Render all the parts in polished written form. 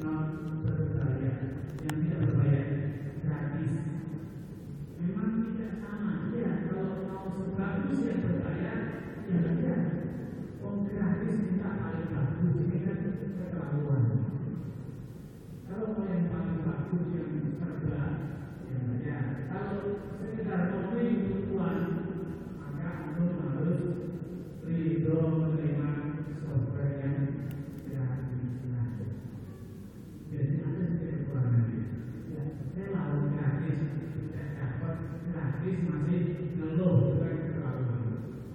non berbayar, yang tidak berbayar gratis. Memang tidak sama ya, kalau mau sebagus yang berbayar ya ada. Oh gratis kita paling bagus, ini kan keterlaluan. Kalau mau yang paling bagus yang serba ya bayar. Kalau sekedar kopi kebutuhan maka Anda harus ridho menerima software yang gratis. Jadi ada sedikit kekurangannya. Ya, saya mau gratis, saya dapat gratis masih ngeluh bukan keterlaluan.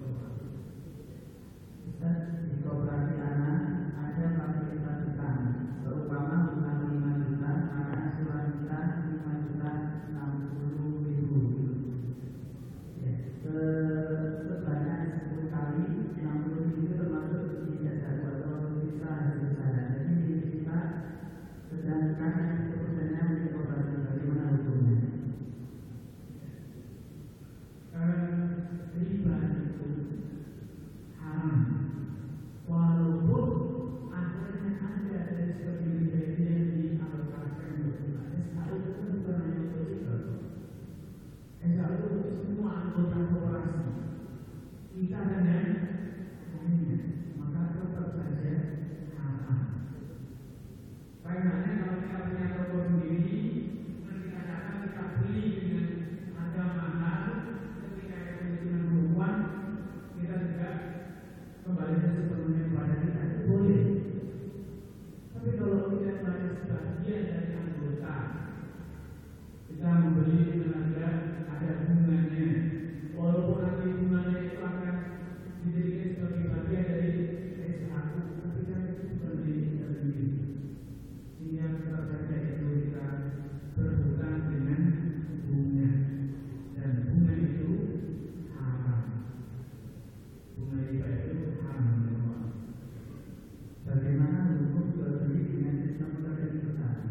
Di koperasi anak ada fasilitas utang, terutama utang 5 juta, maka asuran kita 5 juta 60.000. Ya, sebanyak 10 kali 60.000 termasuk ijazah atau sisa hasil saya. Jadi kita sedangkan 10%-nya milik koperasi, bagaimana hukumnya? Riba itu haram. Walaupun akhirnya ada dari sebagian yang dialokasikan untuk SKU itu kan bukan hanya untuk riba. SKU untuk semua anggota koperasi. Kita ada yang lainnya, maka tetap saja haram. Karenanya kalau kita punya toko sendiri, kita datang kita beli dengan harga mahal, ketika kita dengan perempuan, kita juga kembali sepenuhnya kepada kita itu boleh. Tapi kalau kita sebagai sebagian dari anggota, kita membeli dengan harga ada bunganya, walaupun nanti bunganya itu akan dijadikan sebagai bagian dari SKU, tapi kan itu bukan diri sendiri. Sehingga terjadi itu kita berhutang dengan bunga, dan bunga itu haram. Bunga riba itu haram. Bagaimana hukum jual beli dengan sistem rekening bersama?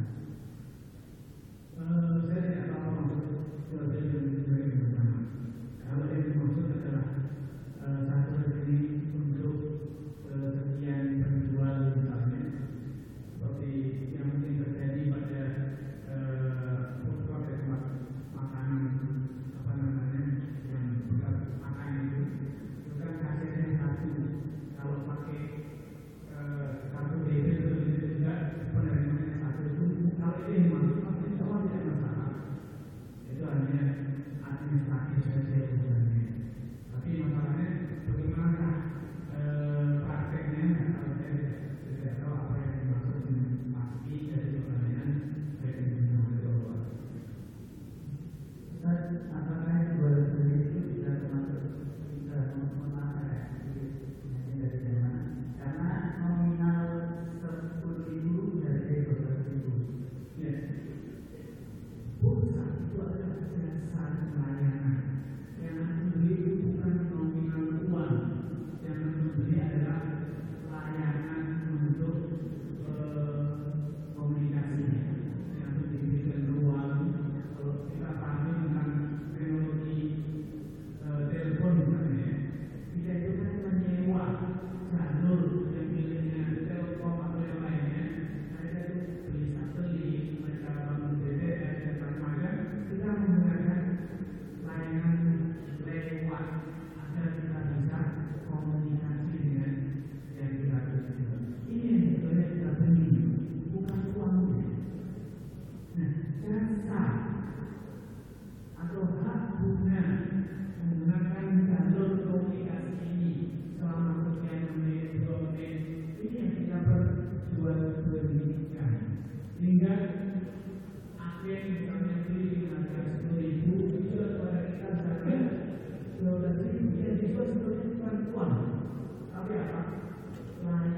Saya tidak tahu maksud jual beli dengan rekening bersama. Kalau yang dimaksud adalah satu rekening untuk sekian penjual misalnya, seperti yang mungkin terjadi pada beberapa tempat makanan apa namanya yang bekas makanan itu kan kasirnya satu. Kalau pakai kartu debit itu juga penerimaannya satu itu. Kalau ini masuk pasti insya tidak masalah. Itu hanya administratif saja sebenarnya. Tapi masalahnya bagaimana prakteknya? Kalau saya tidak tahu apa yang dimaksud dengan pasti dari pertanyaan rekening berdoa. Apakah jual beli itu bisa termasuk bisa memakar dari zaman? Karena nominal 10.000 dari 12.000. Ya, pulsa itu adalah jasa layanan. Yang membeli itu bukan nominal uang. Yang membeli adalah layanan untuk komunikasi. Yang diberikan ruang. Kalau kita pahami tentang teknologi telepon misalnya, kita itu kan menyewa jalur yang miliknya Telkom atau yang lainnya. Mereka itu beli satelit, mereka bangun BTS dan macam-macam. Kita menggunakan layanan lewat agar kita bisa komunikasi dengan yang kita butuhkan. Ini yang sebetulnya kita beli, bukan uangnya. Nah, jasa atau hak guna menggunakan jalur komunikasi ini selama sekian menit, 2 menit, ini yang kita perjualbelikan. Sehingga akhir misalnya beli dengan harga 10.000, dijual kepada kita misalnya 12.000, ya dijual sebetulnya bukan uang, tapi apa? Layanan